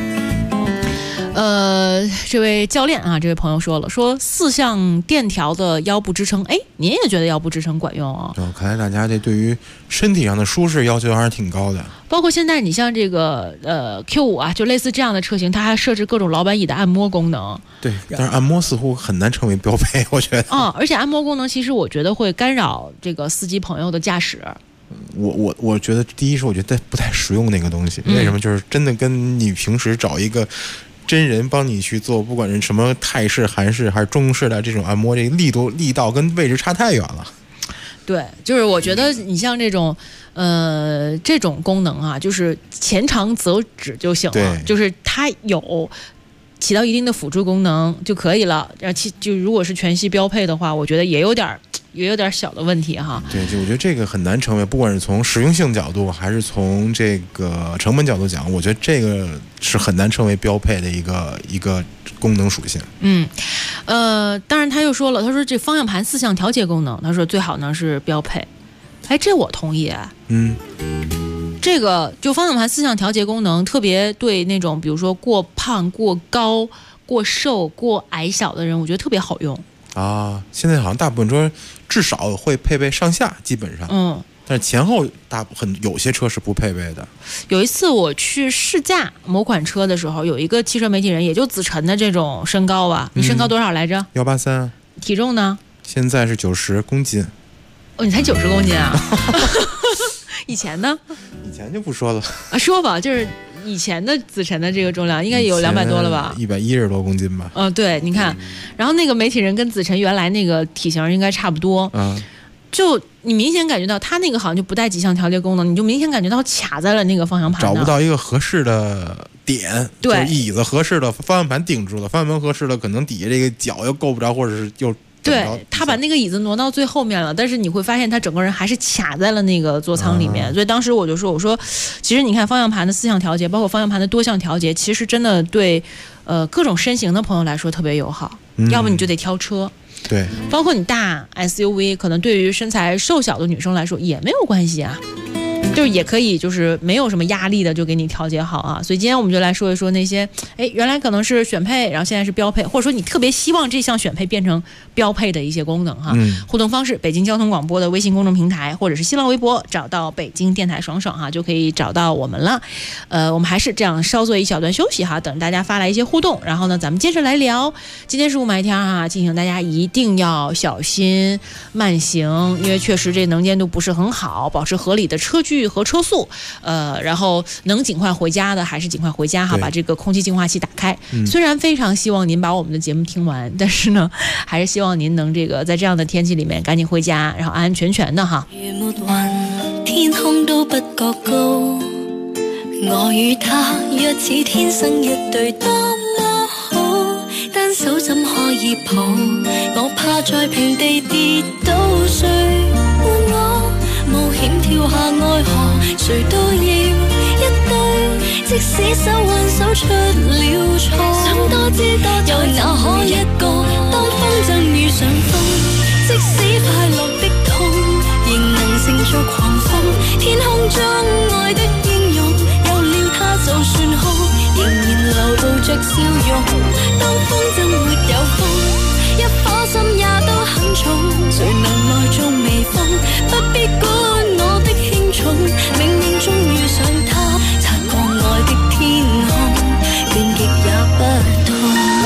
这位教练啊，这位朋友说了，说4项电条的腰部支撑，哎，您也觉得腰部支撑管用啊？ 看来大家这对于身体上的舒适要求还是挺高的。 包括现在你像这个Q5啊，就类似这样的车型，它还设置各种老板椅的按摩功能。 对，但是按摩似乎很难成为标配，我觉得。 而且按摩功能其实我觉得会干扰这个司机朋友的驾驶。 我觉得第一是我觉得不太实用那个东西，为什么？就是真的跟你平时找一个真人帮你去做，不管是什么泰式、韩式还是中式的这种按摩，这个力道跟位置差太远了。 对，就是我觉得你像这种功能啊，就是前长则止就行了，就是它有起到一定的辅助功能就可以了。就如果是全系标配的话，我觉得也有点小的问题哈。 对，就我觉得这个很难成为，不管是从实用性角度还是从这个成本角度讲，我觉得这个是很难成为标配的一个功能属性。 当然他又说了，他说这方向盘4项调节功能，他说最好呢是标配。哎，这我同意。这个就方向盘4项调节功能，特别对那种比如说过胖、过高、过瘦、过矮小的人，我觉得特别好用。 现在好像大部分车至少会配备上下，基本上。但是前后有些车是不配备的。有一次我去试驾某款车的时候，有一个汽车媒体人，也就子晨的这种身高吧。你身高多少来着 ？183。 体重呢？ 现在是90公斤。 你才90公斤啊？以前呢？ 以前就不说了。 说吧，就是以前的子晨的这个重量应该有200多了吧 ？110多公斤吧。 对，你看，然后那个媒体人跟子晨原来那个体型应该差不多。就你明显感觉到他那个好像就不带几项调节功能，你就明显感觉到卡在了那个方向盘上， 找不到一个合适的点。 对， 就是椅子合适的，方向盘顶住了，方向盘合适的，可能底下这个脚又够不着，或者是又。 对，他把那个椅子挪到最后面了，但是你会发现他整个人还是卡在了那个座舱里面。所以当时我说，其实你看方向盘的4项调节，包括方向盘的多项调节，其实真的对各种身形的朋友来说特别友好。要不你就得挑车。 对， 包括你大 SUV， 可能对于身材瘦小的女生来说也没有关系啊。就是也可以，就是没有什么压力的就给你调节好啊。所以今天我们就来说一说那些，原来可能是选配，然后现在是标配，或者说你特别希望这项选配变成标配的一些功能哈。互动方式：北京交通广播的微信公众平台，或者是新浪微博，找到北京电台爽爽哈，就可以找到我们了。我们还是这样稍作一小段休息哈，等大家发来一些互动，然后呢，咱们接着来聊。今天是雾霾天哈，提醒大家一定要小心慢行，因为确实这能见度不是很好，保持合理的车距和车速，然后能尽快回家的还是尽快回家哈，把这个空气净化器打开。虽然非常希望您把我们的节目听完，但是呢，还是希望您能这个在这样的天气里面赶紧回家，然后安安全全的哈。 如沒雲，天空都不覺高，我與他若似天生一對多麼好，單手怎可以抱？我怕在平地跌倒，誰伴我？冒險跳下愛河，誰都要一對，即使手挽手出了錯，想多知多又哪可一個？當風箏遇上風，即使快樂的痛，仍能乘著狂風。天空中愛的英勇，有了它就算好，仍然流露着笑容。當風箏沒有風，一顆心也都很重，誰能耐做微風？不必管我的輕重，冥冥中遇上他，擦過愛的天空，變極也不痛。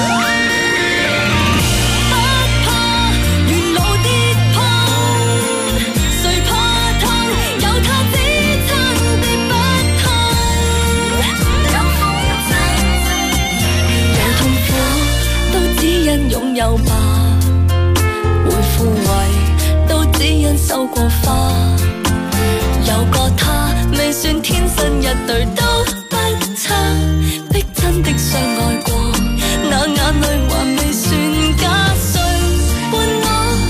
不怕沿路跌碰，誰怕痛？有他支撐，別不痛。有風箏，有痛苦，都只因擁有吧。會枯萎，都只因收過花。有個他，未算天生一對都不差。逼真的相愛過，那眼淚還未算假。誰伴我？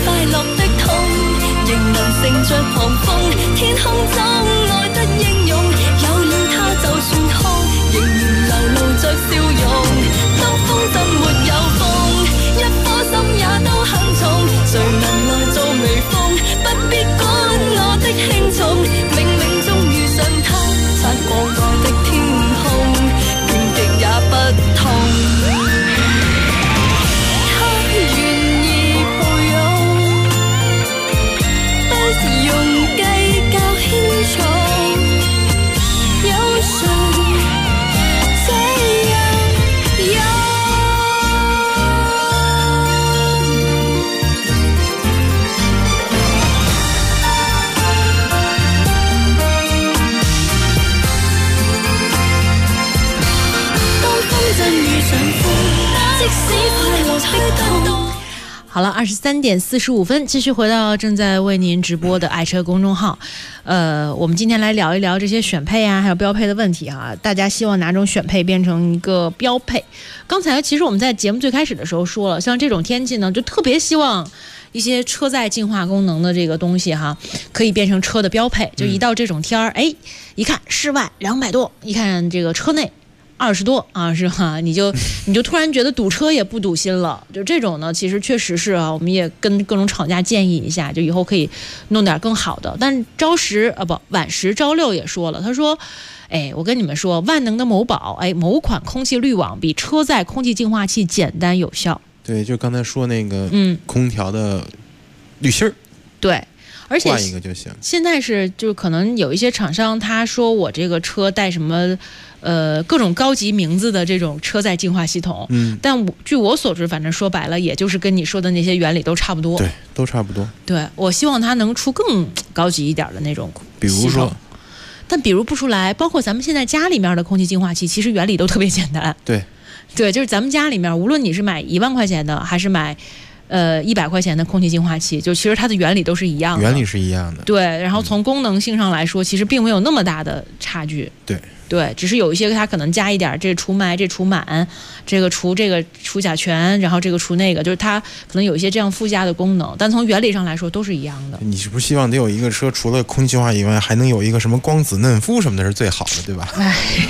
快樂的痛，仍能乘着狂風，天空中愛得英勇，有了它就算空，仍然流露着笑容。當風箏沒有風，一顆心也都很重，誰能來做微風？不必管我的輕重，冥冥中遇上他，擦過我的天空，倦極也不痛。 好了，23点45分，继续回到正在为您直播的爱车公众号。我们今天来聊一聊这些选配啊，还有标配的问题啊。大家希望哪种选配变成一个标配？刚才其实我们在节目最开始的时候说了，像这种天气呢，就特别希望一些车载净化功能的这个东西哈，可以变成车的标配。就一到这种天儿，哎，一看室外200多，一看这个车内20多啊，是吧？你就突然觉得堵车也不堵心了。就这种呢，其实确实是啊，我们也跟各种厂家建议一下，就以后可以弄点更好的。但晚时朝六也说了，他说，哎，我跟你们说，万能的某宝，哎，某款空气滤网比车载空气净化器简单有效。 对，就刚才说那个，空调的滤芯儿， 对。而且换一个就行。 现在是就可能有一些厂商他说我这个车带什么各种高级名字的这种车载净化系统，但据我所知，反正说白了也就是跟你说的那些原理都差不多。 对，都差不多。 对，我希望它能出更高级一点的那种系统。 比如说， 但比如不出来，包括咱们现在家里面的空气净化器，其实原理都特别简单。 对， 就是咱们家里面，无论你是买1万块钱的，还是买100块钱的空气净化器，就其实它的原理都是一样的， 原理是一样的。 对，然后从功能性上来说，其实并没有那么大的差距。对，只是有一些它可能加一点这除霾、这除螨、这个除甲醛，然后这个除那个，就是它可能有一些这样附加的功能，但从原理上来说都是一样的。 你是不是希望得有一个车除了空气净化以外，还能有一个什么光子嫩肤什么的是最好的，对吧？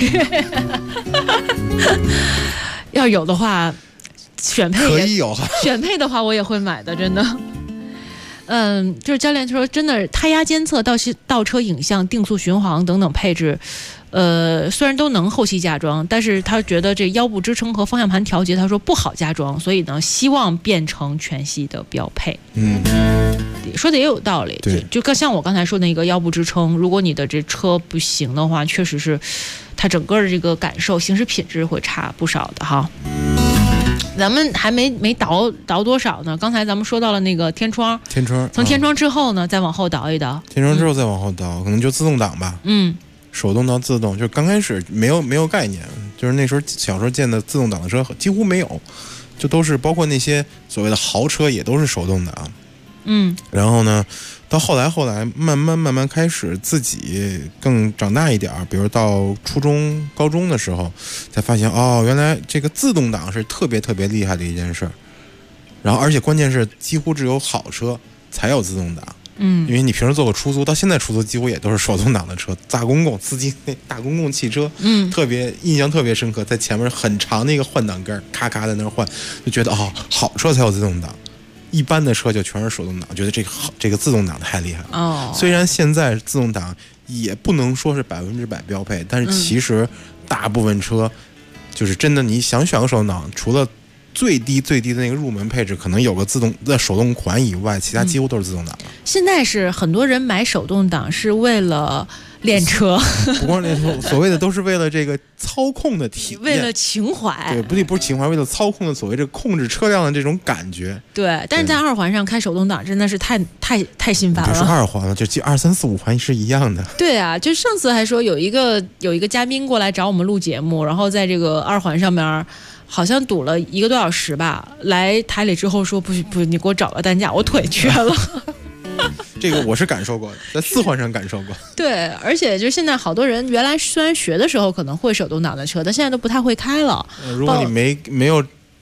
要有的话。选配可以有， 选配的话我也会买的，真的。就是教练说，真的胎压监测、倒车影像、定速巡航等等配置，虽然都能后期加装，但是他觉得这腰部支撑和方向盘调节，他说不好加装，所以呢，希望变成全系的标配。说的也有道理，就像我刚才说的那个腰部支撑，如果你的这车不行的话，确实是它整个的这个感受、行驶品质会差不少的哈。咱们还没倒多少呢，刚才咱们说到了那个天窗，从天窗之后呢，再往后倒一倒， 天窗之后再往后倒，可能就自动挡吧，手动到自动，就刚开始没有概念，就是那时候小时候见的自动挡的车几乎没有，就都是包括那些所谓的豪车也都是手动挡，然后呢，到后来慢慢开始自己更长大一点，比如到初中、高中的时候，才发现哦，原来这个自动挡是特别厉害的一件事。然后而且关键是几乎只有好车才有自动挡，因为你平时坐个出租，到现在出租几乎也都是手动挡的车，大公共司机那大公共汽车，印象特别深刻，在前面很长的一个换挡杆，咔咔在那换，就觉得哦，好车才有自动挡。一般的车就全是手动挡，觉得这个自动挡太厉害了。虽然现在自动挡也不能说是100%标配，但是其实大部分车就是真的，你想选个手动挡，除了最低的那个入门配置可能有个自动的手动款以外，其他几乎都是自动挡。 现在是很多人买手动挡是为了练车， 不光练车，所谓的都是为了这个操控的体验， 为了情怀。 对，不是情怀，为了操控的所谓这控制车辆的这种感觉。 对，但是在二环上开手动挡真的是太心烦了。 别说二环了，就2、3、4、5环是一样的。 对啊，就上次还说有一个嘉宾过来找我们录节目，然后在这个二环上面好像堵了1个多小时吧，来台里之后说不，你给我找个担架，我腿缺了。 这个我是感受过的，在4环上感受过。 对，而且就现在好多人原来虽然学的时候可能会手动挡的车，但现在都不太会开了。 如果你没有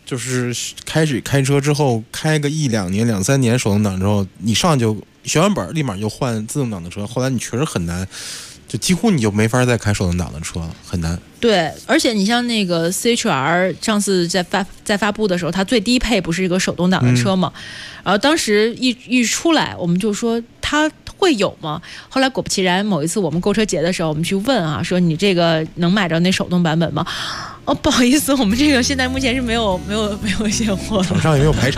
就是开始开车之后，开个1、2年、2、3年手动挡之后，你上就学完本立马就换自动挡的车，后来你确实很难，就几乎你就没法再开手动挡的车了，很难。 对，而且你像那个 CHR 上次在发布的时候，它最低配不是一个手动挡的车嘛？然后当时一出来，我们就说它会有吗？后来果不其然，某一次我们购车节的时候，我们去问啊，说你这个能买着那手动版本吗？哦，不好意思，我们这个现在目前是没有现货的， 厂商也没有排产。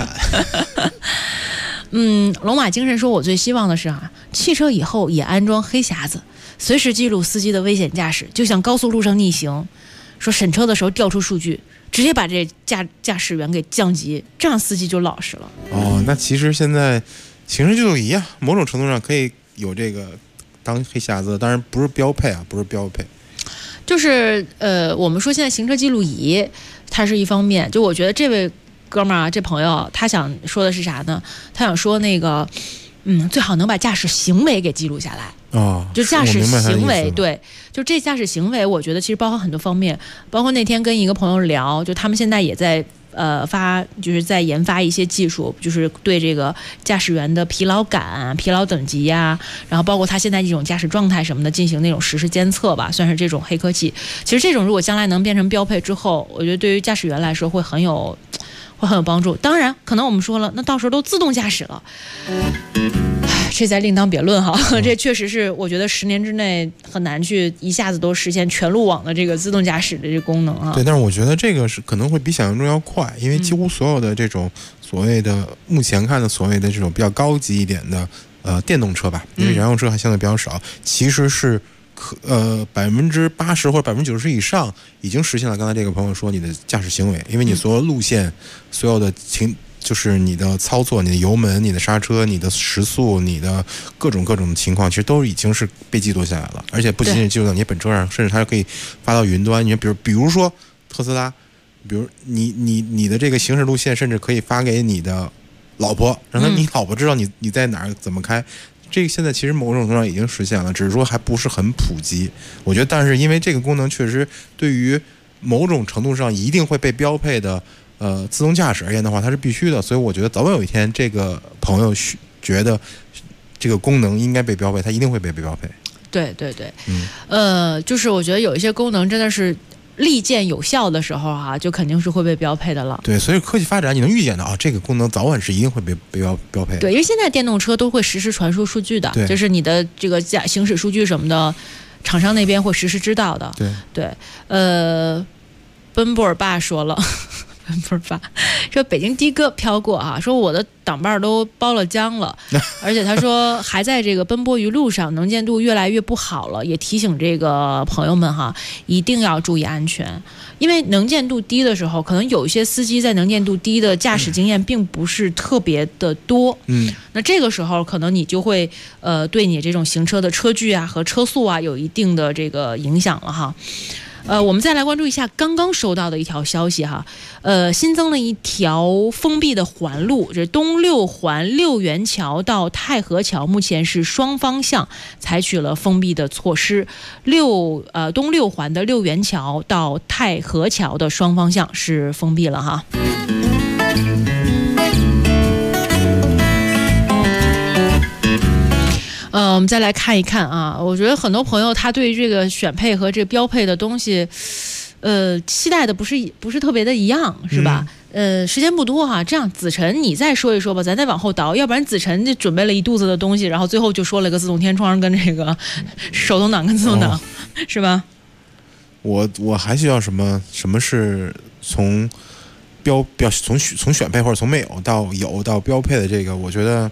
龙马精神说，我最希望的是汽车以后也安装黑匣子，随时记录司机的危险驾驶，就像高速路上逆行，说审车的时候调出数据，直接把这驾驶员给降级，这样司机就老实了。 哦，那其实现在行车记录仪啊，某种程度上可以有这个当黑匣子，当然不是标配啊，不是标配。就是我们说现在行车记录仪它是一方面，就我觉得这位哥们儿这朋友他想说的是啥呢？他想说那个最好能把驾驶行为给记录下来。就驾驶行为，对，就这驾驶行为，我觉得其实包含很多方面，包括那天跟一个朋友聊，就他们现在也在就是在研发一些技术，就是对这个驾驶员的疲劳感、疲劳等级呀，然后包括他现在这种驾驶状态什么的进行那种实时监测吧，算是这种黑科技。其实这种如果将来能变成标配之后，我觉得对于驾驶员来说会很有帮助。当然可能我们说了，那到时候都自动驾驶了，这再另当别论哈。这确实是我觉得10年之内很难去一下子都实现全路网的这个自动驾驶的这个功能啊。 对，但是我觉得这个是可能会比想象中要快，因为几乎所有的这种所谓的目前看的所谓的这种比较高级一点的电动车吧，因为燃油车还相对比较少，其实是80%或者90%以上已经实现了刚才这个朋友说你的驾驶行为，因为你所有路线、所有的就是你的操作、你的油门、你的刹车、你的时速、你的各种的情况，其实都已经是被记录下来了，而且不仅仅记录到你本车上，甚至它可以发到云端。你比如说特斯拉，比如你的这个行驶路线，甚至可以发给你的老婆，让你老婆知道你在哪儿怎么开。这个现在其实某种程度上已经实现了，只是说还不是很普及。我觉得，但是因为这个功能确实对于某种程度上一定会被标配的自动驾驶而言的话，它是必须的。所以我觉得早晚有一天，这个朋友觉得这个功能应该被标配，它一定会被标配。 对，就是我觉得有一些功能真的是利剑有效的时候就肯定是会被标配的了。 对，所以科技发展你能预见到这个功能早晚是一定会被标配的。 对，因为现在电动车都会实时传输数据的，就是你的这个行驶数据什么的，厂商那边会实时知道的。对，奔波尔爸说了。说北京的哥飘过说我的挡把都包了浆了，而且他说还在这个奔波于路上，能见度越来越不好了，也提醒这个朋友们一定要注意安全，因为能见度低的时候，可能有一些司机在能见度低的驾驶经验并不是特别的多，那这个时候可能你就会对你这种行车的车距和车速有一定的这个影响了我们再来关注一下刚刚收到的一条消息新增了一条封闭的环路，这东六环六元桥到太和桥，目前是双方向采取了封闭的措施。东六环的六元桥到太和桥的双方向是封闭了我们再来看一看我觉得很多朋友他对这个选配和这个标配的东西，期待的不是特别的一样，是吧？时间不多这样子晨你再说一说吧，咱再往后倒，要不然子晨就准备了一肚子的东西，然后最后就说了个自动天窗跟这个手动挡跟自动挡，是吧？ 我还需要什么是从从选配或者从没有到有到标配的这个，我觉得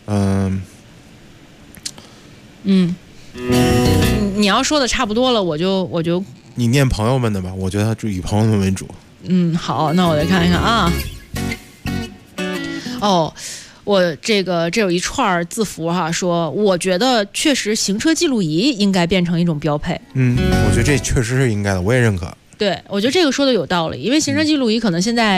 你要说的差不多了，我就你念朋友们的吧，我觉得以朋友们为主。 好，那我再看一看我这有一串字符说我觉得确实行车记录仪应该变成一种标配。 我觉得这确实是应该的，我也认可。 对，我觉得这个说的有道理，因为行车记录仪可能现在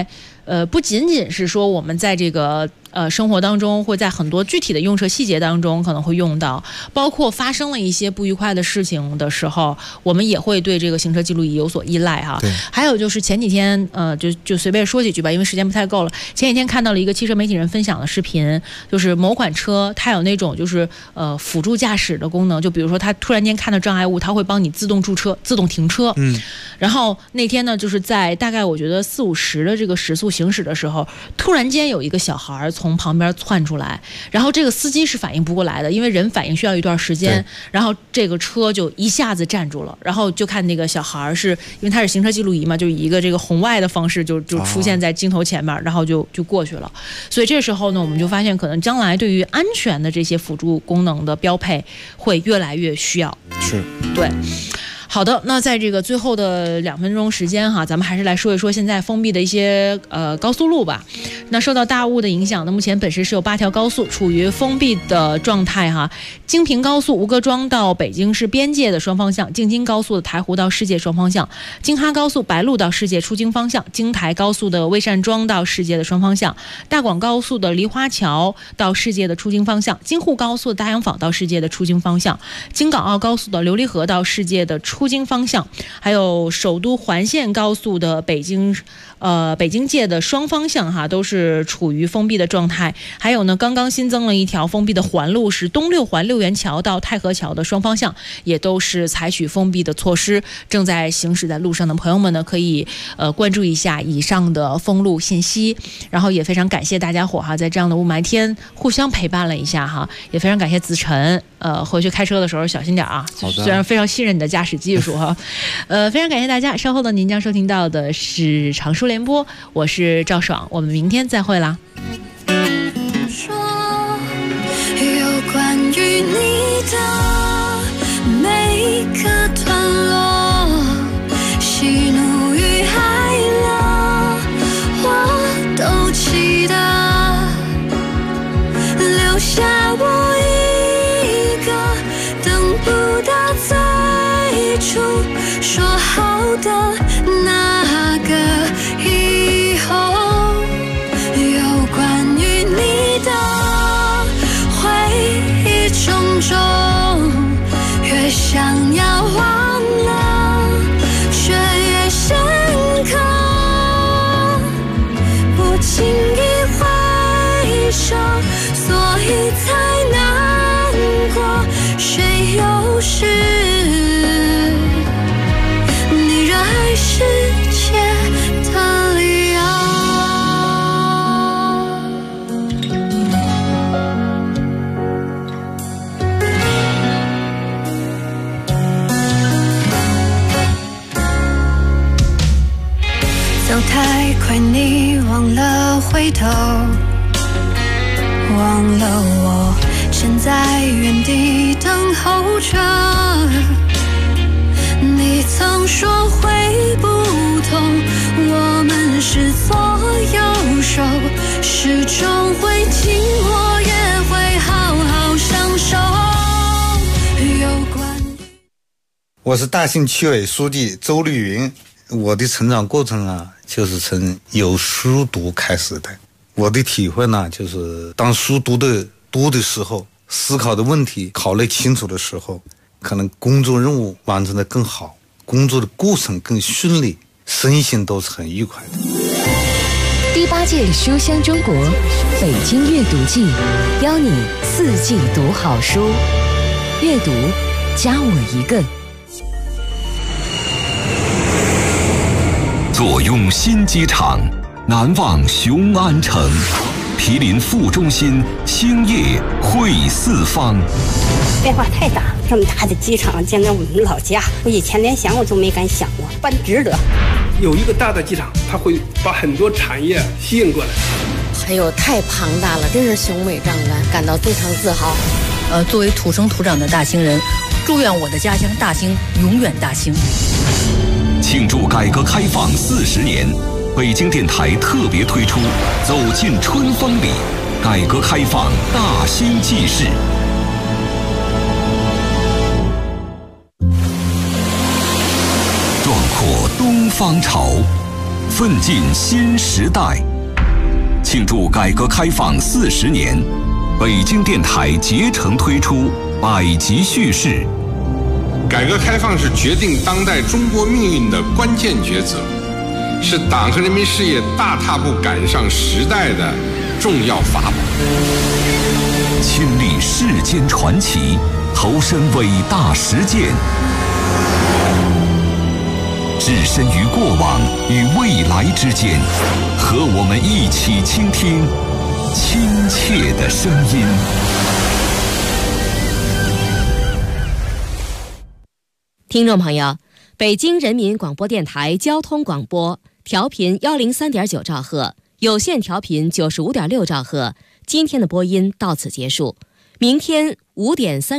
不仅仅是说我们在这个生活当中会在很多具体的用车细节当中可能会用到，包括发生了一些不愉快的事情的时候，我们也会对这个行车记录仪有所依赖哈。还有就是前几天就随便说几句吧，因为时间不太够了。前几天看到了一个汽车媒体人分享的视频，就是某款车它有那种就是辅助驾驶的功能，就比如说它突然间看到障碍物，它会帮你自动驻车、自动停车。然后那天呢，就是在大概我觉得40-50的这个时速行驶的时候，突然间有一个小孩从旁边窜出来，然后这个司机是反应不过来的，因为人反应需要一段时间，然后这个车就一下子站住了，然后就看那个小孩是因为他是行车记录仪嘛，就以一个这个红外的方式就出现在镜头前面，然后就过去了。所以这时候呢，我们就发现可能将来对于安全的这些辅助功能的标配会越来越需要。 是， 对。好的，那在这个最后的2分钟时间哈，咱们还是来说一说现在封闭的一些高速路吧。那受到大雾的影响呢，目前本市是有8条高速处于封闭的状态哈。京平高速吴各庄到北京市边界的双方向，京津高速的台湖到世界双方向，京哈高速白鹿到世界出京方向，京台高速的魏善庄到世界的双方向，大广高速的梨花桥到世界的出京方向，京沪高速的大洋坊到世界的出京方向，京港澳高速的琉璃河到世界的出京方向，还有首都环线高速的北京界的双方向哈，都是处于封闭的状态。还有呢，刚刚新增了一条封闭的环路，是东六环六元桥到太和桥的双方向，也都是采取封闭的措施。正在行驶在路上的朋友们呢，可以关注一下以上的封路信息。然后也非常感谢大家伙哈，在这样的雾霾天互相陪伴了一下哈，也非常感谢子晨，回去开车的时候小心点啊。虽然非常信任你的驾驶技术哈，非常感谢大家。稍后呢，您将收听到的是常书联播，我是赵爽，我们明天再会啦。 说有关于你的每个段落，喜怒与哀乐，我都记得，留下我一个等不到最初说好的那个以后。有关于你的回忆种种，越想要忘了，却越深刻。不经意回首，所以才难过。谁又是你热爱世界的理由？走太快，你忘了回头，忘了我站在原地等候着。你曾说会不同，我们是左右手，始终会紧握，也会好好相守。有关我是大兴区委书记周绿云。我的成长过程啊，就是从有书读开始的。我的体会呢，就是当书读的多的时候，思考的问题考虑清楚的时候，可能工作任务完成的更好，工作的过程更顺利，身心都是很愉快的。 第8届书香中国北京阅读季，邀你4季读好书，阅读加我一个。 坐拥新机场，难忘雄安城，毗邻副中心，兴业汇四方。 变化太大，这么大的机场建在我们老家，我以前连想我都没敢想过，办值得。 有一个大的机场，它会把很多产业吸引过来。 还有太庞大了，真是雄伟壮观，感到非常自豪。 作为土生土长的大兴人，祝愿我的家乡大兴永远大兴。 庆祝改革开放40年，北京电台特别推出《走进春风里》，改革开放大兴纪事。壮阔东方潮，奋进新时代。 庆祝改革开放40年，北京电台竭诚推出百集叙事。 改革开放是决定当代中国命运的关键抉择，是党和人民事业大踏步赶上时代的重要法宝。 亲历世间传奇，投身伟大实践，置身于过往与未来之间，和我们一起倾听亲切的声音。 听众朋友，北京人民广播电台交通广播调频103.9兆赫，有线调频95.6兆赫。今天的播音到此结束，明天5点30